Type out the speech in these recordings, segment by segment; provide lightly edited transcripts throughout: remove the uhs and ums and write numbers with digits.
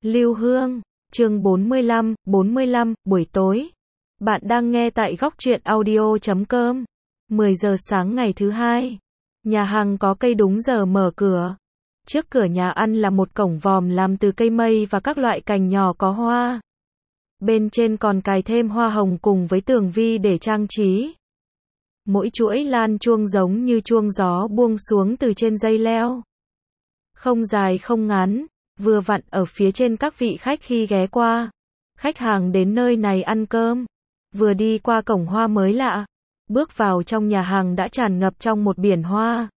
Lưu Hương, chương 45, buổi tối. Bạn đang nghe tại góc truyện audio.com. 10 giờ sáng ngày thứ hai. Nhà hàng có cây đúng giờ mở cửa. Trước cửa nhà ăn là một cổng vòm làm từ cây mây và các loại cành nhỏ có hoa. Bên trên còn cài thêm hoa hồng cùng với tường vi để trang trí. Mỗi chuỗi lan chuông giống như chuông gió buông xuống từ trên dây leo. Không dài không ngắn, vừa vặn ở phía trên các vị khách khi ghé qua. Khách hàng đến nơi này ăn cơm, vừa đi qua cổng hoa mới lạ, bước vào trong nhà hàng đã tràn ngập trong một biển hoa.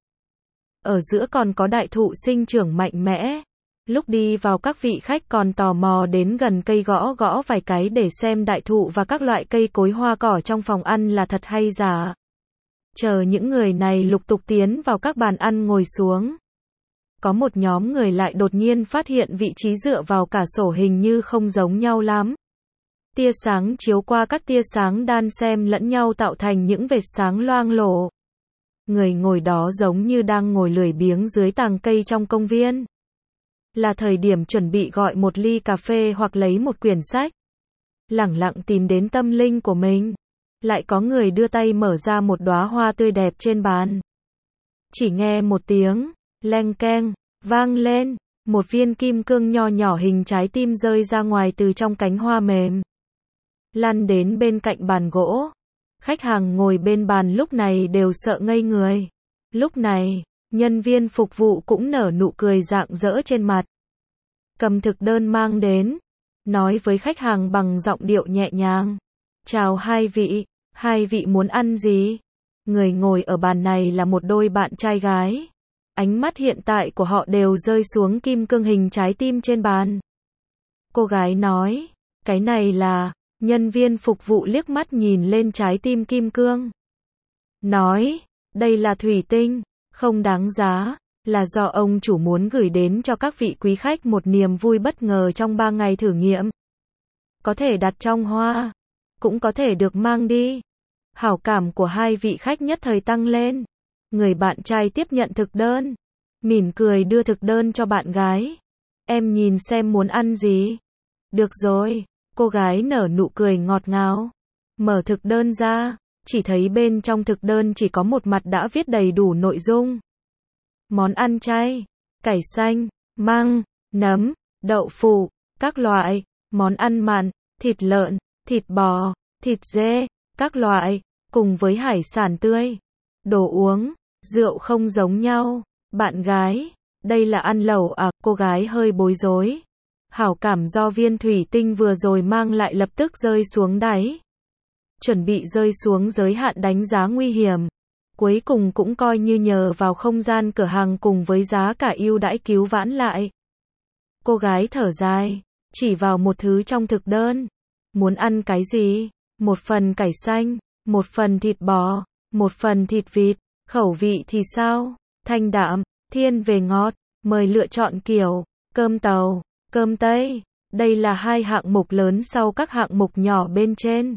Ở giữa còn có đại thụ sinh trưởng mạnh mẽ. Lúc đi vào các vị khách còn tò mò đến gần cây gõ vài cái để xem đại thụ và các loại cây cối hoa cỏ trong phòng ăn là thật hay giả. Chờ những người này lục tục tiến vào các bàn ăn ngồi xuống. Có một nhóm người lại đột nhiên phát hiện vị trí dựa vào cả sổ hình như không giống nhau lắm. Tia sáng chiếu qua các tia sáng đan xen lẫn nhau tạo thành những vệt sáng loang lổ. Người ngồi đó giống như đang ngồi lười biếng dưới tàng cây trong công viên. Là thời điểm chuẩn bị gọi một ly cà phê hoặc lấy một quyển sách. Lẳng lặng tìm đến tâm linh của mình. Lại có người đưa tay mở ra một đóa hoa tươi đẹp trên bàn. Chỉ nghe một tiếng leng keng vang lên, một viên kim cương nho nhỏ hình trái tim rơi ra ngoài từ trong cánh hoa mềm, lăn đến bên cạnh bàn gỗ. Khách hàng ngồi bên bàn lúc này đều sợ ngây người. Lúc này, nhân viên phục vụ cũng nở nụ cười rạng rỡ trên mặt. Cầm thực đơn mang đến, nói với khách hàng bằng giọng điệu nhẹ nhàng. Chào hai vị muốn ăn gì? Người ngồi ở bàn này là một đôi bạn trai gái. Ánh mắt hiện tại của họ đều rơi xuống kim cương hình trái tim trên bàn. Cô gái nói, cái này là, nhân viên phục vụ liếc mắt nhìn lên trái tim kim cương. Nói, đây là thủy tinh, không đáng giá, là do ông chủ muốn gửi đến cho các vị quý khách một niềm vui bất ngờ trong 3 ngày thử nghiệm. Có thể đặt trong hoa, cũng có thể được mang đi. Hảo cảm của hai vị khách nhất thời tăng lên. Người bạn trai tiếp nhận thực đơn, mỉm cười đưa thực đơn cho bạn gái. Em nhìn xem muốn ăn gì. Được rồi, cô gái nở nụ cười ngọt ngào. Mở thực đơn ra, chỉ thấy bên trong thực đơn chỉ có một mặt đã viết đầy đủ nội dung. Món ăn chay, cải xanh, măng, nấm, đậu phụ, các loại, món ăn mặn, thịt lợn, thịt bò, thịt dê, các loại, cùng với hải sản tươi. Đồ uống, rượu không giống nhau. Bạn gái, đây là ăn lẩu à? Cô gái hơi bối rối. Hảo cảm do viên thủy tinh vừa rồi mang lại lập tức rơi xuống đáy. Chuẩn bị rơi xuống giới hạn đánh giá nguy hiểm. Cuối cùng cũng coi như nhờ vào không gian cửa hàng cùng với giá cả ưu đãi cứu vãn lại. Cô gái thở dài, chỉ vào một thứ trong thực đơn. Muốn ăn cái gì? Một phần cải xanh, một phần thịt bò, một phần thịt vịt. Khẩu vị thì sao? Thanh đạm, thiên về ngọt. Mời lựa chọn kiểu cơm tàu, cơm tây. Đây là hai hạng mục lớn sau các hạng mục nhỏ bên trên.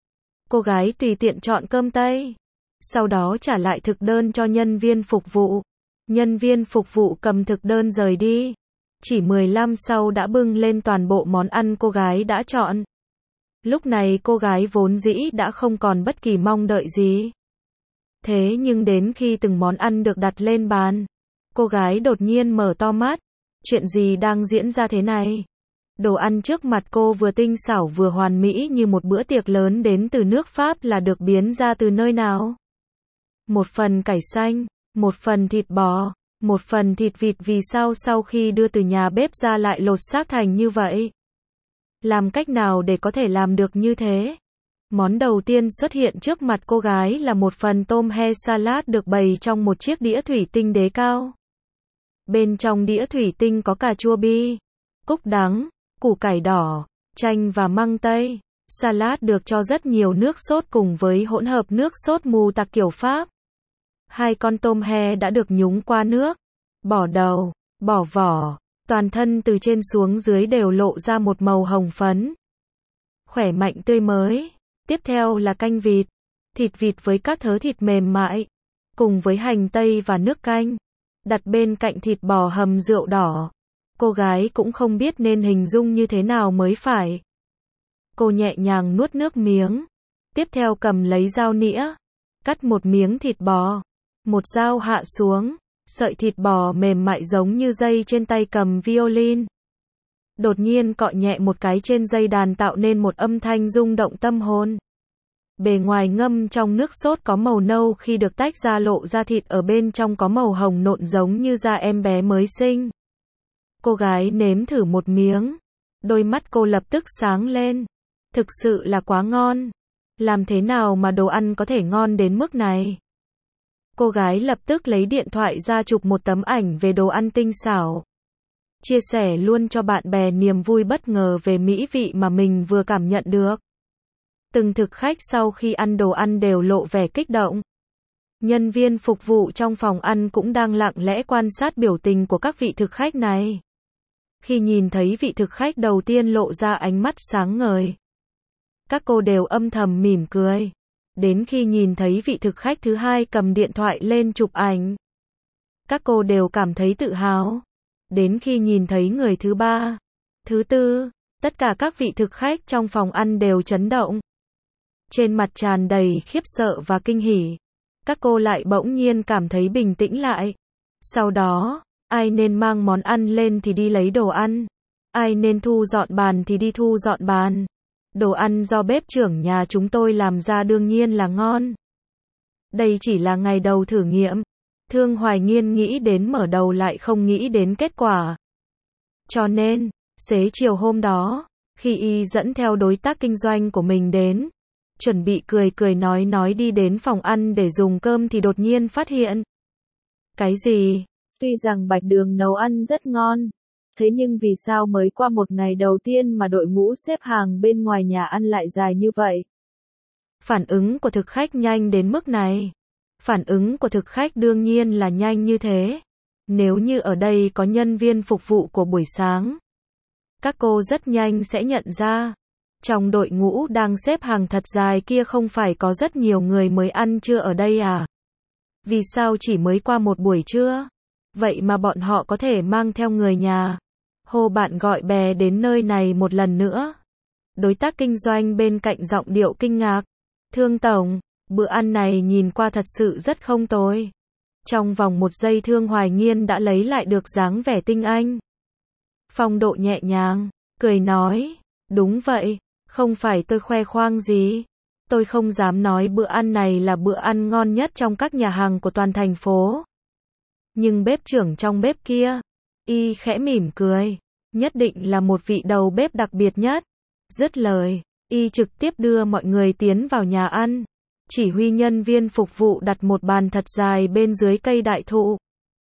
Cô gái tùy tiện chọn cơm tây. Sau đó trả lại thực đơn cho nhân viên phục vụ. Nhân viên phục vụ cầm thực đơn rời đi. Chỉ 15 sau đã bưng lên toàn bộ món ăn cô gái đã chọn. Lúc này cô gái vốn dĩ đã không còn bất kỳ mong đợi gì. Thế nhưng đến khi từng món ăn được đặt lên bàn, cô gái đột nhiên mở to mắt. Chuyện gì đang diễn ra thế này? Đồ ăn trước mặt cô vừa tinh xảo vừa hoàn mỹ như một bữa tiệc lớn đến từ nước Pháp là được biến ra từ nơi nào? Một phần cải xanh, một phần thịt bò, một phần thịt vịt, vì sao sau khi đưa từ nhà bếp ra lại lột xác thành như vậy? Làm cách nào để có thể làm được như thế? Món đầu tiên xuất hiện trước mặt cô gái là một phần tôm he salad được bày trong một chiếc đĩa thủy tinh đế cao. Bên trong đĩa thủy tinh có cà chua bi, cúc đắng, củ cải đỏ, chanh và măng tây. Salad được cho rất nhiều nước sốt cùng với hỗn hợp nước sốt mù tạt kiểu Pháp. Hai con tôm he đã được nhúng qua nước, bỏ đầu, bỏ vỏ, toàn thân từ trên xuống dưới đều lộ ra một màu hồng phấn. Khỏe mạnh tươi mới. Tiếp theo là canh vịt, thịt vịt với các thớ thịt mềm mại, cùng với hành tây và nước canh, đặt bên cạnh thịt bò hầm rượu đỏ, Cô gái cũng không biết nên hình dung như thế nào mới phải. Cô nhẹ nhàng nuốt nước miếng. Tiếp theo cầm lấy dao nĩa. Cắt một miếng thịt bò. Một dao hạ xuống. Sợi thịt bò mềm mại giống như dây trên tay cầm violin. Đột nhiên cọ nhẹ một cái trên dây đàn tạo nên một âm thanh rung động tâm hồn. Bề ngoài ngâm trong nước sốt có màu nâu khi được tách ra lộ ra thịt ở bên trong có màu hồng nộn giống như da em bé mới sinh. Cô gái nếm thử một miếng. Đôi mắt cô lập tức sáng lên. Thực sự là quá ngon. Làm thế nào mà đồ ăn có thể ngon đến mức này? Cô gái lập tức lấy điện thoại ra chụp một tấm ảnh về đồ ăn tinh xảo. Chia sẻ luôn cho bạn bè niềm vui bất ngờ về mỹ vị mà mình vừa cảm nhận được. Từng thực khách sau khi ăn đồ ăn đều lộ vẻ kích động. Nhân viên phục vụ trong phòng ăn cũng đang lặng lẽ quan sát biểu tình của các vị thực khách này. Khi nhìn thấy vị thực khách đầu tiên lộ ra ánh mắt sáng ngời, các cô đều âm thầm mỉm cười. Đến khi nhìn thấy vị thực khách thứ hai cầm điện thoại lên chụp ảnh, các cô đều cảm thấy tự hào. Đến khi nhìn thấy người thứ ba, thứ tư, tất cả các vị thực khách trong phòng ăn đều chấn động. Trên mặt tràn đầy khiếp sợ và kinh hỉ. Các cô lại bỗng nhiên cảm thấy bình tĩnh lại. Sau đó, ai nên mang món ăn lên thì đi lấy đồ ăn. Ai nên thu dọn bàn thì đi thu dọn bàn. Đồ ăn do bếp trưởng nhà chúng tôi làm ra đương nhiên là ngon. Đây chỉ là ngày đầu thử nghiệm. Thương Hoài Nghiên nghĩ đến mở đầu lại không nghĩ đến kết quả. Cho nên, xế chiều hôm đó, khi y dẫn theo đối tác kinh doanh của mình đến, chuẩn bị cười cười nói đi đến phòng ăn để dùng cơm thì đột nhiên phát hiện. Cái gì? Tuy rằng Bạch Đường nấu ăn rất ngon, thế nhưng vì sao mới qua một ngày đầu tiên mà đội ngũ xếp hàng bên ngoài nhà ăn lại dài như vậy? Phản ứng của thực khách nhanh đến mức này. Phản ứng của thực khách đương nhiên là nhanh như thế. Nếu như ở đây có nhân viên phục vụ của buổi sáng, các cô rất nhanh sẽ nhận ra. Trong đội ngũ đang xếp hàng thật dài kia không phải có rất nhiều người mới ăn trưa ở đây à? Vì sao chỉ mới qua một buổi trưa? Vậy mà bọn họ có thể mang theo người nhà. Hô bạn gọi bè đến nơi này một lần nữa. Đối tác kinh doanh bên cạnh giọng điệu kinh ngạc. Thương tổng, bữa ăn này nhìn qua thật sự rất không tồi. Trong vòng một giây Thương Hoài Nghiên đã lấy lại được dáng vẻ tinh anh. Phong độ nhẹ nhàng, cười nói, đúng vậy, không phải tôi khoe khoang gì. Tôi không dám nói bữa ăn này là bữa ăn ngon nhất trong các nhà hàng của toàn thành phố. Nhưng bếp trưởng trong bếp kia, y khẽ mỉm cười, nhất định là một vị đầu bếp đặc biệt nhất. Dứt lời, y trực tiếp đưa mọi người tiến vào nhà ăn. Chỉ huy nhân viên phục vụ đặt một bàn thật dài bên dưới cây đại thụ.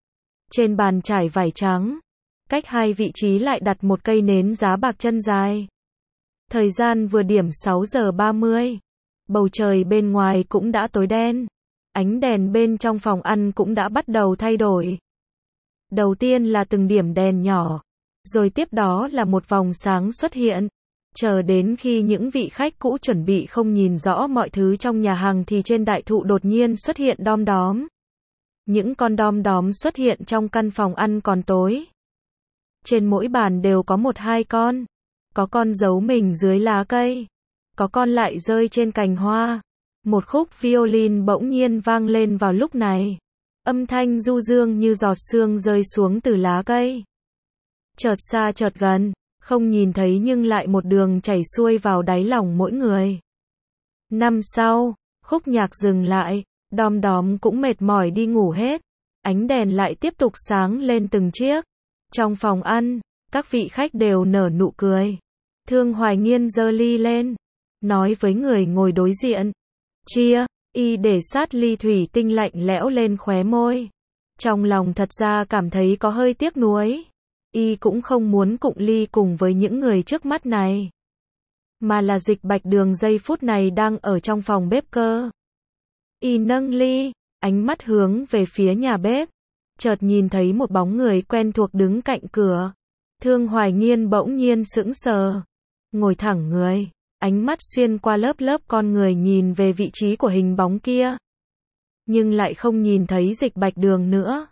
Trên bàn trải vải trắng, cách hai vị trí lại đặt một cây nến giá bạc chân dài. Thời gian vừa điểm 6 giờ 30. Bầu trời bên ngoài cũng đã tối đen. Ánh đèn bên trong phòng ăn cũng đã bắt đầu thay đổi. Đầu tiên là từng điểm đèn nhỏ, rồi tiếp đó là một vòng sáng xuất hiện. Chờ đến khi những vị khách cũ chuẩn bị không nhìn rõ mọi thứ trong nhà hàng thì trên đại thụ đột nhiên xuất hiện đom đóm. Những con đom đóm xuất hiện trong căn phòng ăn còn tối. Trên mỗi bàn đều có 1-2 con. Có con giấu mình dưới lá cây. Có con lại rơi trên cành hoa. Một khúc violin bỗng nhiên vang lên vào lúc này. Âm thanh du dương như giọt sương rơi xuống từ lá cây. Chợt xa chợt gần, không nhìn thấy nhưng lại một đường chảy xuôi vào đáy lòng mỗi người. Năm sau, khúc nhạc dừng lại, đom đóm cũng mệt mỏi đi ngủ hết. Ánh đèn lại tiếp tục sáng lên từng chiếc. Trong phòng ăn, các vị khách đều nở nụ cười. Thương Hoài Nghiên giơ ly lên, nói với người ngồi đối diện. Chia, y để sát ly thủy tinh lạnh lẽo lên khóe môi. Trong lòng thật ra cảm thấy có hơi tiếc nuối. Y cũng không muốn cụng ly cùng với những người trước mắt này. Mà là Dịch Bạch Đường giây phút này đang ở trong phòng bếp cơ. Y nâng ly, ánh mắt hướng về phía nhà bếp. Chợt nhìn thấy một bóng người quen thuộc đứng cạnh cửa. Thương Hoài Nghiên bỗng nhiên sững sờ. Ngồi thẳng người, ánh mắt xuyên qua lớp con người nhìn về vị trí của hình bóng kia. Nhưng lại không nhìn thấy Dịch Bạch Đường nữa.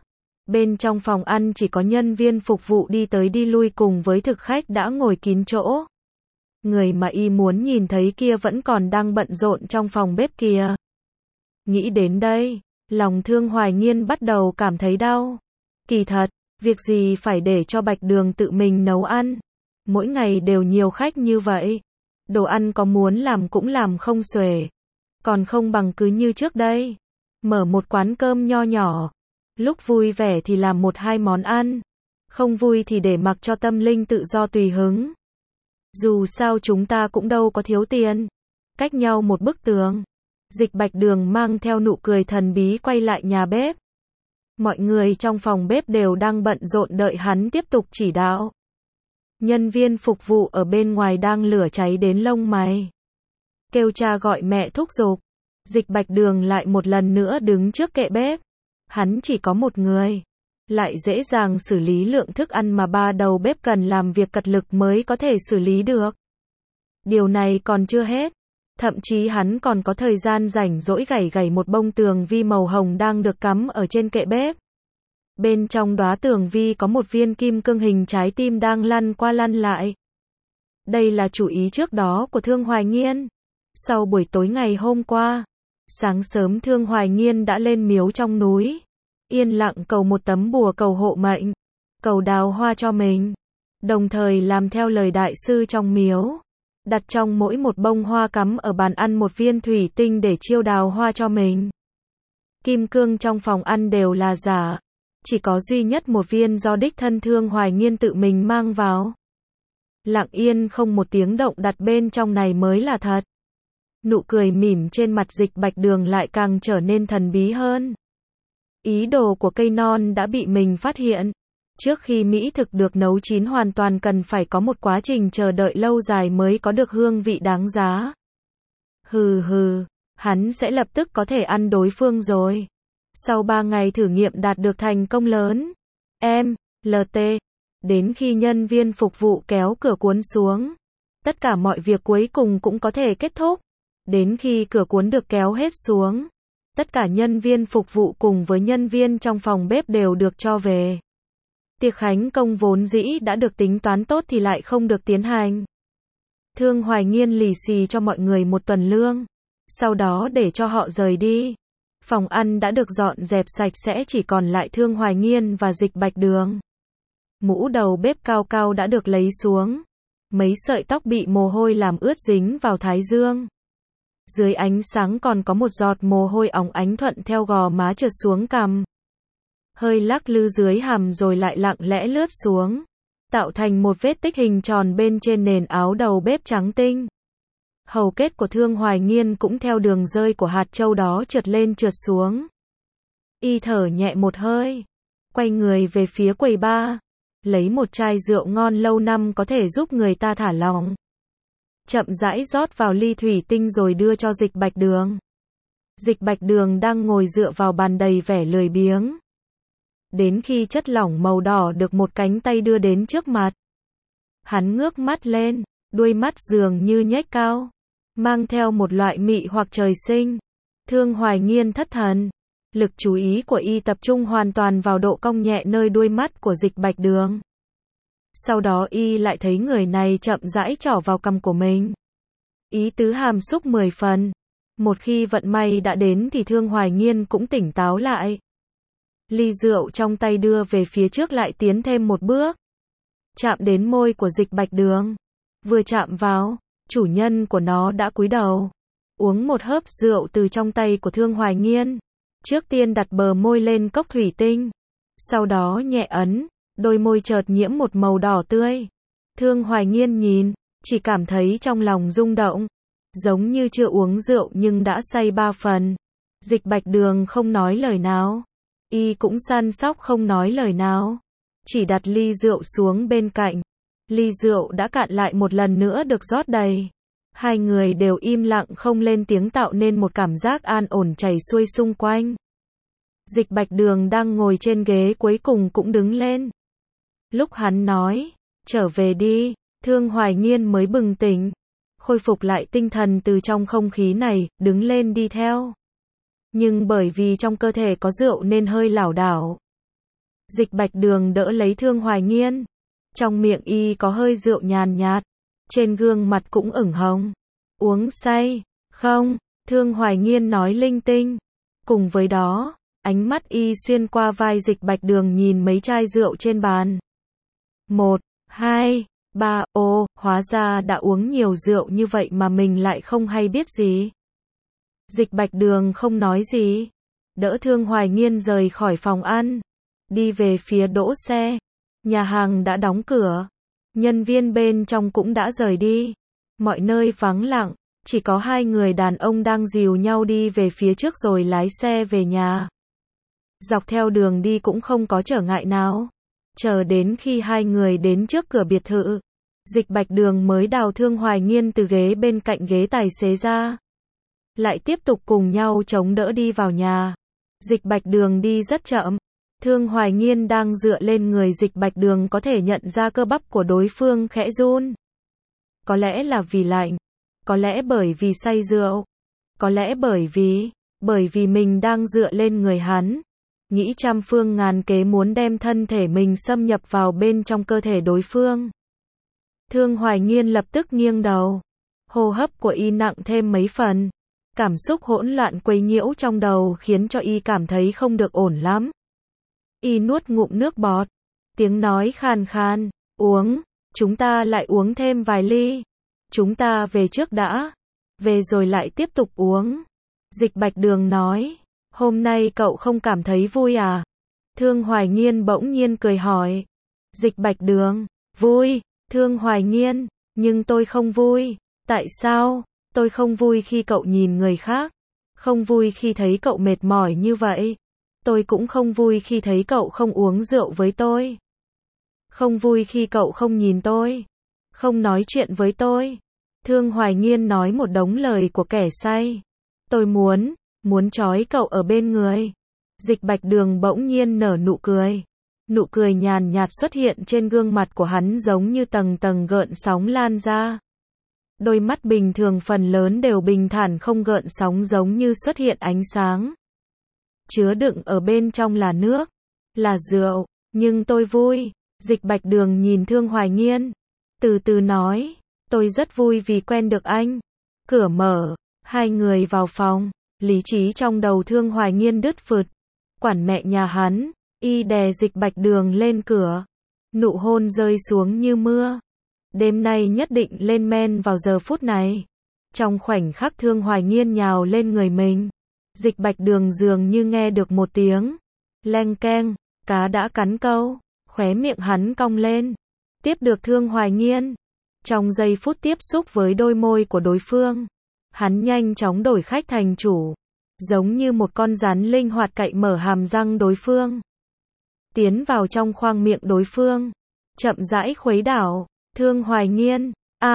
Bên trong phòng ăn chỉ có nhân viên phục vụ đi tới đi lui cùng với thực khách đã ngồi kín chỗ. Người mà y muốn nhìn thấy kia vẫn còn đang bận rộn trong phòng bếp kìa. Nghĩ đến đây, lòng Thương Hoài Nghiên bắt đầu cảm thấy đau. Kỳ thật, việc gì phải để cho Bạch Đường tự mình nấu ăn. Mỗi ngày đều nhiều khách như vậy. Đồ ăn có muốn làm cũng làm không xuể. Còn không bằng cứ như trước đây. Mở một quán cơm nho nhỏ. Lúc vui vẻ thì làm một hai món ăn. Không vui thì để mặc cho tâm linh tự do tùy hứng. Dù sao chúng ta cũng đâu có thiếu tiền. Cách nhau một bức tường. Dịch Bạch Đường mang theo nụ cười thần bí quay lại nhà bếp. Mọi người trong phòng bếp đều đang bận rộn đợi hắn tiếp tục chỉ đạo. Nhân viên phục vụ ở bên ngoài đang lửa cháy đến lông mày. Kêu cha gọi mẹ thúc giục. Dịch Bạch Đường lại một lần nữa đứng trước kệ bếp. Hắn chỉ có một người. Lại dễ dàng xử lý lượng thức ăn mà ba đầu bếp cần làm việc cật lực mới có thể xử lý được. Điều này còn chưa hết. Thậm chí hắn còn có thời gian rảnh rỗi gảy một bông tường vi màu hồng đang được cắm ở trên kệ bếp. Bên trong đóa tường vi có một viên kim cương hình trái tim đang lăn qua lăn lại. Đây là chủ ý trước đó của Thương Hoài Nghiên. Sau buổi tối ngày hôm qua, sáng sớm Thương Hoài Nghiên đã lên miếu trong núi. Yên lặng cầu một tấm bùa cầu hộ mệnh. Cầu đào hoa cho mình. Đồng thời làm theo lời đại sư trong miếu. Đặt trong mỗi một bông hoa cắm ở bàn ăn một viên thủy tinh để chiêu đào hoa cho mình. Kim cương trong phòng ăn đều là giả. Chỉ có duy nhất một viên do đích thân Thương Hoài Nghiên tự mình mang vào. Lặng yên không một tiếng động đặt bên trong này mới là thật. Nụ cười mỉm trên mặt Dịch Bạch Đường lại càng trở nên thần bí hơn. Ý đồ của cây non đã bị mình phát hiện. Trước khi mỹ thực được nấu chín hoàn toàn cần phải có một quá trình chờ đợi lâu dài mới có được hương vị đáng giá. Hừ hừ, hắn sẽ lập tức có thể ăn đối phương rồi. Sau 3 ngày thử nghiệm đạt được thành công lớn. LT. Đến khi nhân viên phục vụ kéo cửa cuốn xuống. Tất cả mọi việc cuối cùng cũng có thể kết thúc. Đến khi cửa cuốn được kéo hết xuống. Tất cả nhân viên phục vụ cùng với nhân viên trong phòng bếp đều được cho về. Tiệc khánh công vốn dĩ đã được tính toán tốt thì lại không được tiến hành. Thương Hoài Nghiên lì xì cho mọi người một tuần lương. Sau đó để cho họ rời đi. Phòng ăn đã được dọn dẹp sạch sẽ, chỉ còn lại Thương Hoài Nghiên và Dịch Bạch Đường. Mũ đầu bếp cao cao đã được lấy xuống. Mấy sợi tóc bị mồ hôi làm ướt dính vào thái dương. Dưới ánh sáng còn có một giọt mồ hôi óng ánh thuận theo gò má trượt xuống cằm. Hơi lắc lư dưới hàm rồi lại lặng lẽ lướt xuống. Tạo thành một vết tích hình tròn bên trên nền áo đầu bếp trắng tinh. Hầu kết của Thương Hoài Nghiên cũng theo đường rơi của hạt châu đó trượt lên trượt xuống. Y thở nhẹ một hơi. Quay người về phía quầy bar. Lấy một chai rượu ngon lâu năm có thể giúp người ta thả lỏng. Chậm rãi rót vào ly thủy tinh rồi đưa cho Dịch Bạch Đường. Dịch Bạch Đường đang ngồi dựa vào bàn đầy vẻ lười biếng. Đến khi chất lỏng màu đỏ được một cánh tay đưa đến trước mặt. Hắn ngước mắt lên, đuôi mắt dường như nhếch cao. Mang theo một loại mị hoặc trời sinh. Thương Hoài Nghiên thất thần. Lực chú ý của y tập trung hoàn toàn vào độ cong nhẹ nơi đuôi mắt của Dịch Bạch Đường. Sau đó y lại thấy người này chậm rãi trỏ vào cằm của mình. Ý tứ hàm xúc 10 phần. Một khi vận may đã đến thì Thương Hoài Nghiên cũng tỉnh táo lại. Ly rượu trong tay đưa về phía trước lại tiến thêm một bước. Chạm đến môi của Dịch Bạch Đường. Vừa chạm vào, chủ nhân của nó đã cúi đầu. Uống một hớp rượu từ trong tay của Thương Hoài Nghiên. Trước tiên đặt bờ môi lên cốc thủy tinh. Sau đó nhẹ ấn, đôi môi chợt nhiễm một màu đỏ tươi. Thương Hoài Nghiên nhìn, chỉ cảm thấy trong lòng rung động. Giống như chưa uống rượu nhưng đã say 3 phần. Dịch Bạch Đường không nói lời nào. Y cũng săn sóc không nói lời nào. Chỉ đặt ly rượu xuống bên cạnh. Ly rượu đã cạn lại một lần nữa được rót đầy. Hai người đều im lặng không lên tiếng tạo nên một cảm giác an ổn chảy xuôi xung quanh. Dịch Bạch Đường đang ngồi trên ghế cuối cùng cũng đứng lên. Lúc hắn nói, trở về đi, Thương Hoài Nghiên mới bừng tỉnh. Khôi phục lại tinh thần từ trong không khí này, đứng lên đi theo. Nhưng bởi vì trong cơ thể có rượu nên hơi lảo đảo. Dịch Bạch Đường đỡ lấy Thương Hoài Nghiên. Trong miệng y có hơi rượu nhàn nhạt, trên gương mặt cũng ửng hồng. Uống say, không? Thương Hoài Nghiên nói linh tinh. Cùng với đó, ánh mắt y xuyên qua vai Dịch Bạch Đường nhìn mấy chai rượu trên bàn. 1, 2, 3, hóa ra đã uống nhiều rượu như vậy mà mình lại không hay biết gì. Dịch Bạch Đường không nói gì, đỡ Thương Hoài Nghiên rời khỏi phòng ăn, đi về phía đỗ xe. Nhà hàng đã đóng cửa, nhân viên bên trong cũng đã rời đi. Mọi nơi vắng lặng, chỉ có hai người đàn ông đang dìu nhau đi về phía trước rồi lái xe về nhà. Dọc theo đường đi cũng không có trở ngại nào. Chờ đến khi hai người đến trước cửa biệt thự, Dịch Bạch Đường mới đào Thương Hoài Nghiên từ ghế bên cạnh ghế tài xế ra. Lại tiếp tục cùng nhau chống đỡ đi vào nhà. Dịch Bạch Đường đi rất chậm. Thương Hoài Nghiên đang dựa lên người Dịch Bạch Đường có thể nhận ra cơ bắp của đối phương khẽ run. Có lẽ là vì lạnh, có lẽ bởi vì say rượu, có lẽ bởi vì mình đang dựa lên người hắn, nghĩ trăm phương ngàn kế muốn đem thân thể mình xâm nhập vào bên trong cơ thể đối phương. Thương Hoài Nghiên lập tức nghiêng đầu, hô hấp của y nặng thêm mấy phần, cảm xúc hỗn loạn quấy nhiễu trong đầu khiến cho y cảm thấy không được ổn lắm. Y nuốt ngụm nước bọt, tiếng nói khàn khàn, uống, chúng ta lại uống thêm vài ly. Chúng ta về trước đã, về rồi lại tiếp tục uống. Dịch Bạch Đường nói, hôm nay cậu không cảm thấy vui à? Thương Hoài Nghiên bỗng nhiên cười hỏi. Dịch Bạch Đường, vui. Thương Hoài Nghiên, nhưng tôi không vui. Tại sao? Tôi không vui khi cậu nhìn người khác, không vui khi thấy cậu mệt mỏi như vậy. Tôi cũng không vui khi thấy cậu không uống rượu với tôi. Không vui khi cậu không nhìn tôi, không nói chuyện với tôi. Thương Hoài Nghiên nói một đống lời của kẻ say. Tôi muốn trói cậu ở bên người. Dịch Bạch Đường bỗng nhiên nở nụ cười. Nụ cười nhàn nhạt xuất hiện trên gương mặt của hắn giống như tầng tầng gợn sóng lan ra. Đôi mắt bình thường phần lớn đều bình thản không gợn sóng giống như xuất hiện ánh sáng. Chứa đựng ở bên trong là nước, là rượu, nhưng tôi vui. Dịch Bạch Đường nhìn Thương Hoài Nghiên, từ từ nói, tôi rất vui vì quen được anh. Cửa mở, hai người vào phòng, lý trí trong đầu Thương Hoài Nghiên đứt phượt. Quản mẹ nhà hắn, y đè Dịch Bạch Đường lên cửa. Nụ hôn rơi xuống như mưa. Đêm nay nhất định lên men vào giờ phút này. Trong khoảnh khắc Thương Hoài Nghiên nhào lên người mình, Dịch Bạch Đường dường như nghe được một tiếng leng keng, cá đã cắn câu, khóe miệng hắn cong lên, tiếp được Thương Hoài Nghiên. Trong giây phút tiếp xúc với đôi môi của đối phương, hắn nhanh chóng đổi khách thành chủ, giống như một con rắn linh hoạt cạy mở hàm răng đối phương, tiến vào trong khoang miệng đối phương, chậm rãi khuấy đảo. Thương Hoài Nghiên,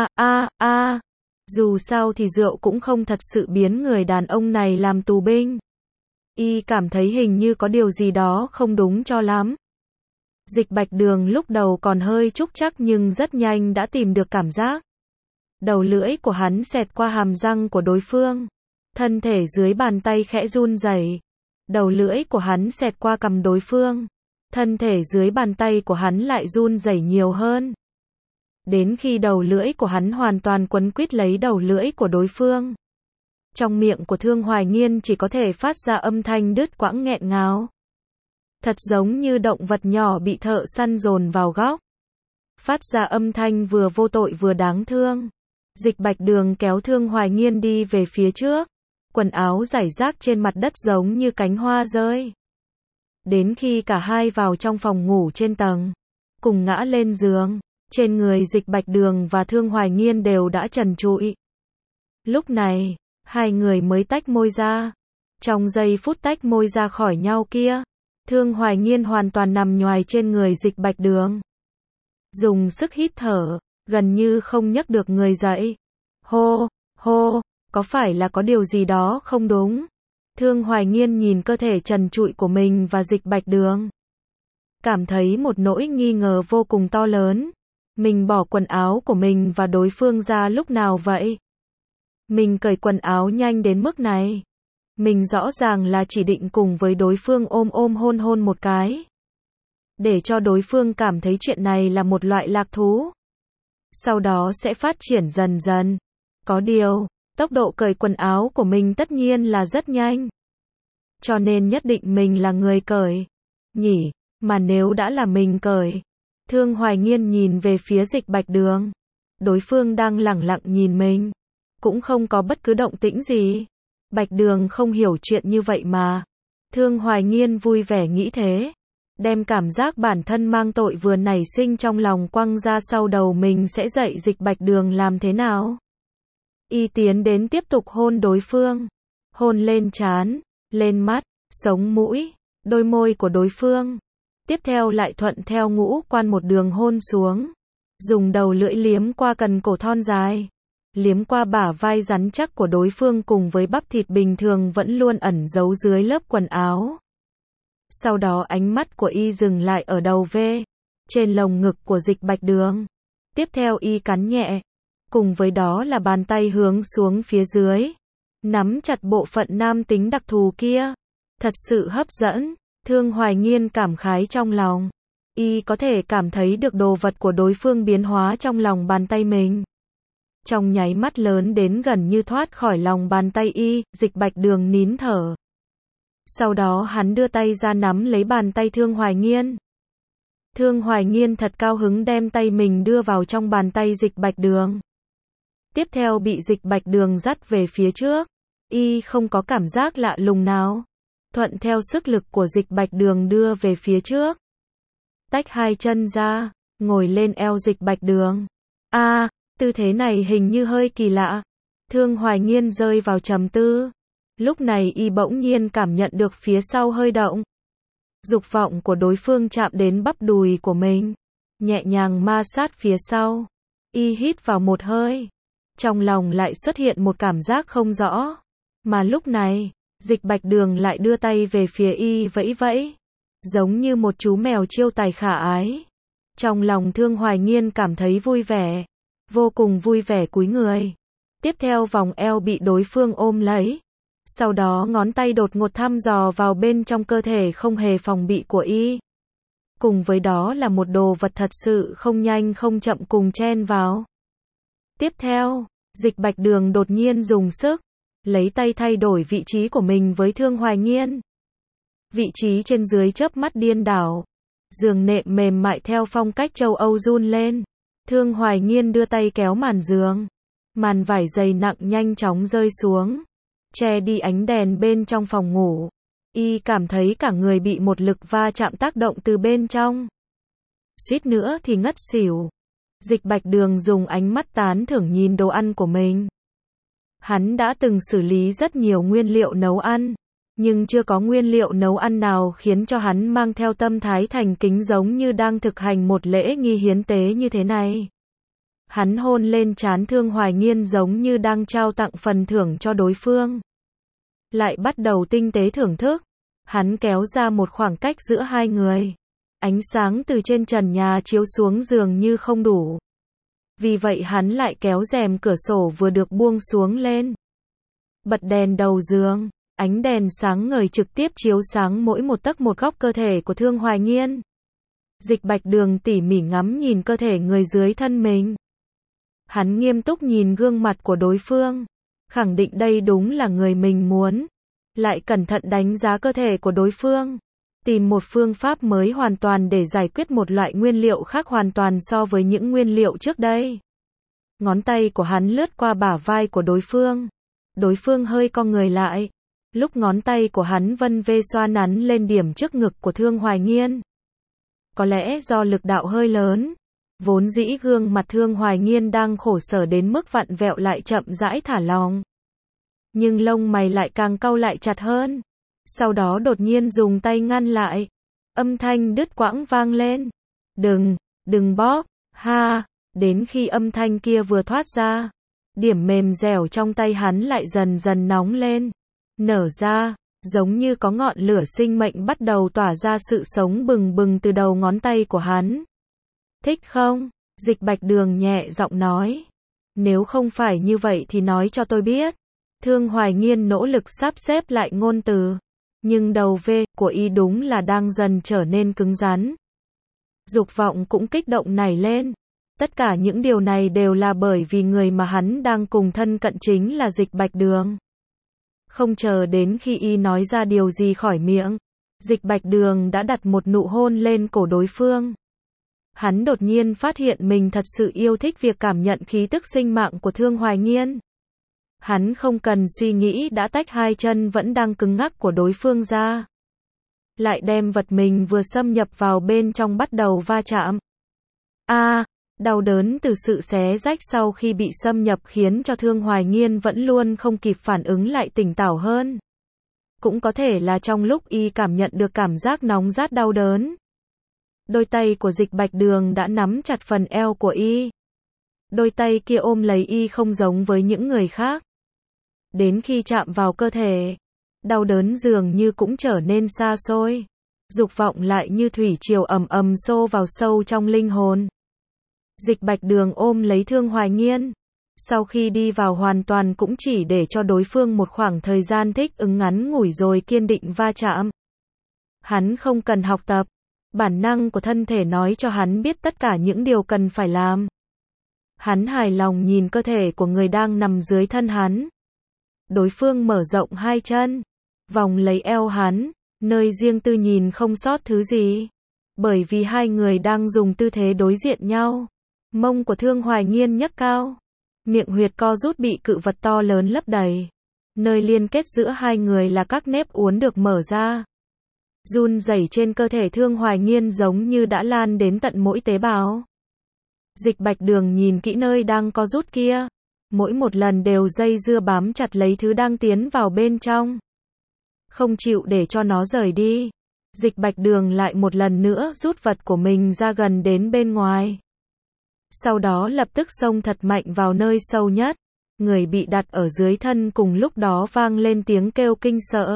dù sao thì rượu cũng không thật sự biến người đàn ông này làm tù binh. Y cảm thấy hình như có điều gì đó không đúng cho lắm. Dịch Bạch Đường lúc đầu còn hơi trúc trắc nhưng rất nhanh đã tìm được cảm giác. Đầu lưỡi của hắn xẹt qua hàm răng của đối phương. Thân thể dưới bàn tay khẽ run rẩy. Đầu lưỡi của hắn xẹt qua cằm đối phương. Thân thể dưới bàn tay của hắn lại run rẩy nhiều hơn. Đến khi đầu lưỡi của hắn hoàn toàn quấn quýt lấy đầu lưỡi của đối phương. Trong miệng của Thương Hoài Nghiên chỉ có thể phát ra âm thanh đứt quãng nghẹn ngào. Thật giống như động vật nhỏ bị thợ săn dồn vào góc. Phát ra âm thanh vừa vô tội vừa đáng thương. Dịch Bạch Đường kéo Thương Hoài Nghiên đi về phía trước. Quần áo rải rác trên mặt đất giống như cánh hoa rơi. Đến khi cả hai vào trong phòng ngủ trên tầng, cùng ngã lên giường. Trên người Dịch Bạch Đường và Thương Hoài Nghiên đều đã trần trụi. Lúc này, hai người mới tách môi ra. Trong giây phút tách môi ra khỏi nhau kia, Thương Hoài Nghiên hoàn toàn nằm nhoài trên người Dịch Bạch Đường. Dùng sức hít thở, gần như không nhấc được người dậy. Hô, có phải là có điều gì đó không đúng? Thương Hoài Nghiên nhìn cơ thể trần trụi của mình và Dịch Bạch Đường. Cảm thấy một nỗi nghi ngờ vô cùng to lớn. Mình bỏ quần áo của mình và đối phương ra lúc nào vậy? Mình cởi quần áo nhanh đến mức này. Mình rõ ràng là chỉ định cùng với đối phương ôm hôn một cái. để cho đối phương cảm thấy chuyện này là một loại lạc thú. Sau đó sẽ phát triển dần dần. Có điều, tốc độ cởi quần áo của mình tất nhiên là rất nhanh. Cho nên nhất định mình là người cởi. Nhỉ, mà nếu đã là mình cởi. Thương Hoài Nghiên nhìn về phía Dịch Bạch Đường. Đối phương đang lẳng lặng nhìn mình. Cũng không có bất cứ động tĩnh gì. Bạch Đường không hiểu chuyện như vậy mà. Thương Hoài Nghiên vui vẻ nghĩ thế. Đem cảm giác bản thân mang tội vừa nảy sinh trong lòng quăng ra sau đầu mình sẽ dạy Dịch Bạch Đường làm thế nào. Y tiến đến tiếp tục hôn đối phương. Hôn lên trán, lên mắt, sống mũi, đôi môi của đối phương. Tiếp theo lại thuận theo ngũ quan một đường hôn xuống. Dùng đầu lưỡi liếm qua cần cổ thon dài. Liếm qua bả vai rắn chắc của đối phương cùng với bắp thịt bình thường vẫn luôn ẩn giấu dưới lớp quần áo. Sau đó ánh mắt của Y dừng lại ở đầu V, trên lồng ngực của Dịch Bạch Đường. Tiếp theo Y cắn nhẹ. Cùng với đó là bàn tay hướng xuống phía dưới. Nắm chặt bộ phận nam tính đặc thù kia. Thật sự hấp dẫn. Thương Hoài Nghiên cảm khái trong lòng. Y có thể cảm thấy được đồ vật của đối phương biến hóa trong lòng bàn tay mình. Trong nháy mắt lớn đến gần như thoát khỏi lòng bàn tay Y, Dịch Bạch Đường nín thở. Sau đó hắn đưa tay ra nắm lấy bàn tay Thương Hoài Nghiên. Thương Hoài Nghiên thật cao hứng đem tay mình đưa vào trong bàn tay Dịch Bạch Đường. Tiếp theo bị Dịch Bạch Đường dắt về phía trước. Y không có cảm giác lạ lùng nào. Thuận theo sức lực của Dịch Bạch Đường đưa về phía trước. Tách hai chân ra, ngồi lên eo Dịch Bạch Đường. Tư thế này hình như hơi kỳ lạ. Thương Hoài Nghiên rơi vào trầm tư. Lúc này Y bỗng nhiên cảm nhận được phía sau hơi động. Dục vọng của đối phương chạm đến bắp đùi của mình. Nhẹ nhàng ma sát phía sau. Y hít vào một hơi. Trong lòng lại xuất hiện một cảm giác không rõ. Mà lúc này, Dịch Bạch Đường lại đưa tay về phía Y vẫy vẫy. Giống như một chú mèo chiêu tài khả ái. Trong lòng Thương Hoài Nghiên cảm thấy vui vẻ. Vô cùng vui vẻ cúi người. Tiếp theo vòng eo bị đối phương ôm lấy. Sau đó ngón tay đột ngột thăm dò vào bên trong cơ thể không hề phòng bị của Y. Cùng với đó là một đồ vật thật sự không nhanh không chậm cùng chen vào. Tiếp theo, Dịch Bạch Đường đột nhiên dùng sức. Lấy tay thay đổi vị trí của mình với Thương Hoài Nghiên. Vị trí trên dưới chớp mắt điên đảo. Giường nệm mềm mại theo phong cách châu Âu run lên. Thương Hoài Nghiên đưa tay kéo màn giường. Màn vải dày nặng nhanh chóng rơi xuống. Che đi ánh đèn bên trong phòng ngủ. Y cảm thấy cả người bị một lực va chạm tác động từ bên trong. Suýt nữa thì ngất xỉu. Dịch Bạch Đường dùng ánh mắt tán thưởng nhìn đồ ăn của mình. Hắn đã từng xử lý rất nhiều nguyên liệu nấu ăn. Nhưng chưa có nguyên liệu nấu ăn nào khiến cho hắn mang theo tâm thái thành kính giống như đang thực hành một lễ nghi hiến tế như thế này. Hắn hôn lên trán Thương Hoài Nghiên giống như đang trao tặng phần thưởng cho đối phương. Lại bắt đầu tinh tế thưởng thức. Hắn kéo ra một khoảng cách giữa hai người. Ánh sáng từ trên trần nhà chiếu xuống giường như không đủ. Vì vậy hắn lại kéo rèm cửa sổ vừa được buông xuống lên. Bật đèn đầu giường. Ánh đèn sáng ngời trực tiếp chiếu sáng mỗi một tấc một góc cơ thể của Thương Hoài Nghiên. Dịch Bạch Đường tỉ mỉ ngắm nhìn cơ thể người dưới thân mình. Hắn nghiêm túc nhìn gương mặt của đối phương. Khẳng định đây đúng là người mình muốn. Lại cẩn thận đánh giá cơ thể của đối phương. Tìm một phương pháp mới hoàn toàn để giải quyết một loại nguyên liệu khác hoàn toàn so với những nguyên liệu trước đây. Ngón tay của hắn lướt qua bả vai của đối phương. Đối phương hơi cong người lại. Lúc ngón tay của hắn vân vê xoa nắn lên điểm trước ngực của Thương Hoài Nghiên. Có lẽ do lực đạo hơi lớn. Vốn dĩ gương mặt Thương Hoài Nghiên đang khổ sở đến mức vặn vẹo lại chậm rãi thả lỏng. Nhưng lông mày lại càng cau lại chặt hơn. Sau đó đột nhiên dùng tay ngăn lại. Âm thanh đứt quãng vang lên. Đừng bóp, ha. Đến khi âm thanh kia vừa thoát ra. Điểm mềm dẻo trong tay hắn lại dần dần nóng lên. Nở ra, giống như có ngọn lửa sinh mệnh bắt đầu tỏa ra sự sống bừng bừng từ đầu ngón tay của hắn. Thích không? Dịch Bạch Đường nhẹ giọng nói. Nếu không phải như vậy thì nói cho tôi biết. Thương Hoài Nghiên nỗ lực sắp xếp lại ngôn từ. Nhưng đầu V của Y đúng là đang dần trở nên cứng rắn. Dục vọng cũng kích động nảy lên. Tất cả những điều này đều là bởi vì người mà hắn đang cùng thân cận chính là Dịch Bạch Đường. Không chờ đến khi y nói ra điều gì khỏi miệng, Dịch Bạch Đường đã đặt một nụ hôn lên cổ đối phương. Hắn đột nhiên phát hiện mình thật sự yêu thích việc cảm nhận khí tức sinh mạng của Thương Hoài Nghiên. Hắn không cần suy nghĩ đã tách hai chân vẫn đang cứng ngắc của đối phương ra. Lại đem vật mình vừa xâm nhập vào bên trong bắt đầu va chạm. Đau đớn từ sự xé rách sau khi bị xâm nhập khiến cho Thương Hoài Nghiên vẫn luôn không kịp phản ứng lại tỉnh táo hơn. Cũng có thể là trong lúc y cảm nhận được cảm giác nóng rát đau đớn. Đôi tay của Dịch Bạch Đường đã nắm chặt phần eo của y. Đôi tay kia ôm lấy y không giống với những người khác. Đến khi chạm vào cơ thể, đau đớn dường như cũng trở nên xa xôi. Dục vọng lại như thủy triều ầm ầm xô vào sâu trong linh hồn. Dịch Bạch Đường ôm lấy Thương Hoài Nghiên. Sau khi đi vào hoàn toàn cũng chỉ để cho đối phương một khoảng thời gian thích ứng ngắn ngủi rồi kiên định va chạm. Hắn không cần học tập. Bản năng của thân thể nói cho hắn biết tất cả những điều cần phải làm. Hắn hài lòng nhìn cơ thể của người đang nằm dưới thân hắn. Đối phương mở rộng hai chân, vòng lấy eo hắn, nơi riêng tư nhìn không sót thứ gì. Bởi vì hai người đang dùng tư thế đối diện nhau. Mông của Thương Hoài Nghiên nhấc cao. Miệng huyệt co rút bị cự vật to lớn lấp đầy. Nơi liên kết giữa hai người là các nếp uốn được mở ra. Run rẩy trên cơ thể Thương Hoài Nghiên giống như đã lan đến tận mỗi tế bào. Dịch Bạch Đường nhìn kỹ nơi đang co rút kia. Mỗi một lần đều dây dưa bám chặt lấy thứ đang tiến vào bên trong. Không chịu để cho nó rời đi. Dịch Bạch Đường lại một lần nữa rút vật của mình ra gần đến bên ngoài. Sau đó lập tức xông thật mạnh vào nơi sâu nhất. Người bị đặt ở dưới thân cùng lúc đó vang lên tiếng kêu kinh sợ.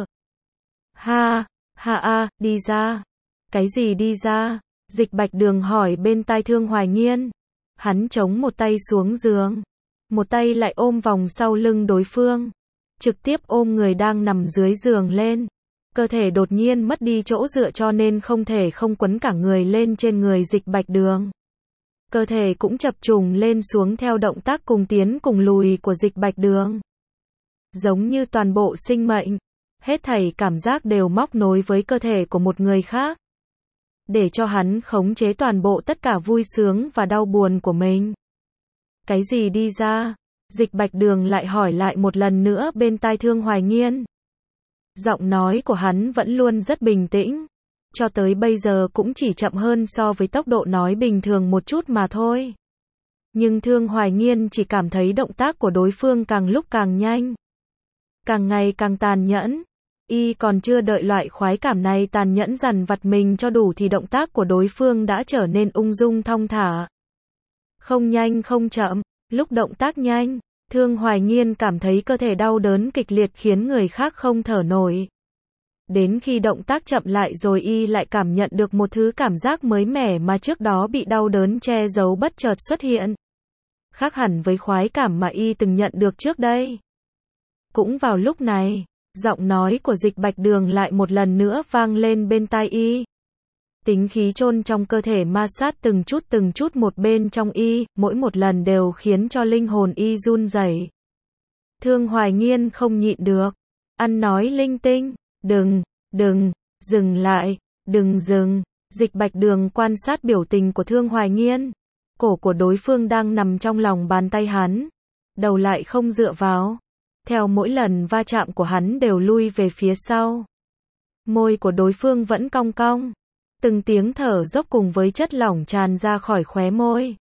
Đi ra. Cái gì đi ra? Dịch Bạch Đường hỏi bên tai Thương Hoài Nghiên. Hắn chống một tay xuống giường. Một tay lại ôm vòng sau lưng đối phương. Trực tiếp ôm người đang nằm dưới giường lên. Cơ thể đột nhiên mất đi chỗ dựa cho nên không thể không quấn cả người lên trên người Dịch Bạch Đường. Cơ thể cũng chập trùng lên xuống theo động tác cùng tiến cùng lùi của Dịch Bạch Đường. Giống như toàn bộ sinh mệnh, hết thảy cảm giác đều móc nối với cơ thể của một người khác. Để cho hắn khống chế toàn bộ tất cả vui sướng và đau buồn của mình. Cái gì đi ra? Dịch Bạch Đường lại hỏi lại một lần nữa bên tai Thương Hoài Nghiên. Giọng nói của hắn vẫn luôn rất bình tĩnh. Cho tới bây giờ cũng chỉ chậm hơn so với tốc độ nói bình thường một chút mà thôi. Nhưng Thương Hoài Nghiên chỉ cảm thấy động tác của đối phương càng lúc càng nhanh. Càng ngày càng tàn nhẫn. Y còn chưa đợi loại khoái cảm này tàn nhẫn dằn vặt mình cho đủ thì động tác của đối phương đã trở nên ung dung thong thả. Không nhanh không chậm, lúc động tác nhanh, Thương Hoài Nghiên cảm thấy cơ thể đau đớn kịch liệt khiến người khác không thở nổi. Đến khi động tác chậm lại rồi y lại cảm nhận được một thứ cảm giác mới mẻ mà trước đó bị đau đớn che giấu bất chợt xuất hiện. Khác hẳn với khoái cảm mà y từng nhận được trước đây. Cũng vào lúc này, giọng nói của Dịch Bạch Đường lại một lần nữa vang lên bên tai y. Tính khí chôn trong cơ thể ma sát từng chút một bên trong y, mỗi một lần đều khiến cho linh hồn y run rẩy. Thương Hoài Nghiên không nhịn được, ăn nói linh tinh, đừng, dừng lại, đừng dừng. Dịch Bạch Đường quan sát biểu tình của Thương Hoài Nghiên. Cổ của đối phương đang nằm trong lòng bàn tay hắn. Đầu lại không dựa vào. Theo mỗi lần va chạm của hắn đều lui về phía sau. Môi của đối phương vẫn cong cong. Từng tiếng thở dốc cùng với chất lỏng tràn ra khỏi khóe môi.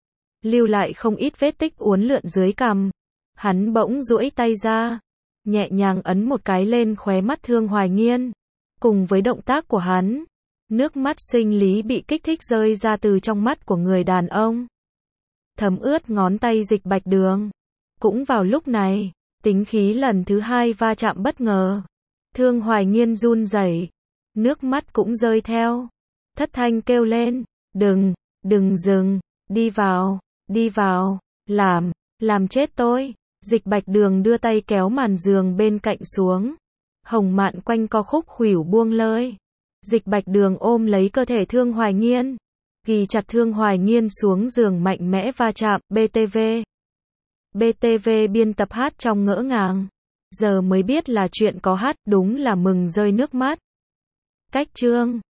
Lưu lại không ít vết tích uốn lượn dưới cằm. Hắn bỗng duỗi tay ra. Nhẹ nhàng ấn một cái lên khóe mắt Thương Hoài Nghiên. Cùng với động tác của hắn, nước mắt sinh lý bị kích thích rơi ra từ trong mắt của người đàn ông. Thấm ướt ngón tay Dịch Bạch Đường. Cũng vào lúc này, tính khí lần thứ hai va chạm bất ngờ. Thương Hoài Nghiên run rẩy, nước mắt cũng rơi theo. Thất thanh kêu lên, đừng dừng, đi vào, làm chết tôi. Dịch Bạch Đường đưa tay kéo màn giường bên cạnh xuống. Hồng mạn quanh co khúc khuỷu buông lơi. Dịch Bạch Đường ôm lấy cơ thể Thương Hoài Nghiên. Ghi chặt Thương Hoài Nghiên xuống giường mạnh mẽ va chạm, BTV. BTV biên tập hát trong ngỡ ngàng. Giờ mới biết là chuyện có hát, đúng là mừng rơi nước mắt. Cách chương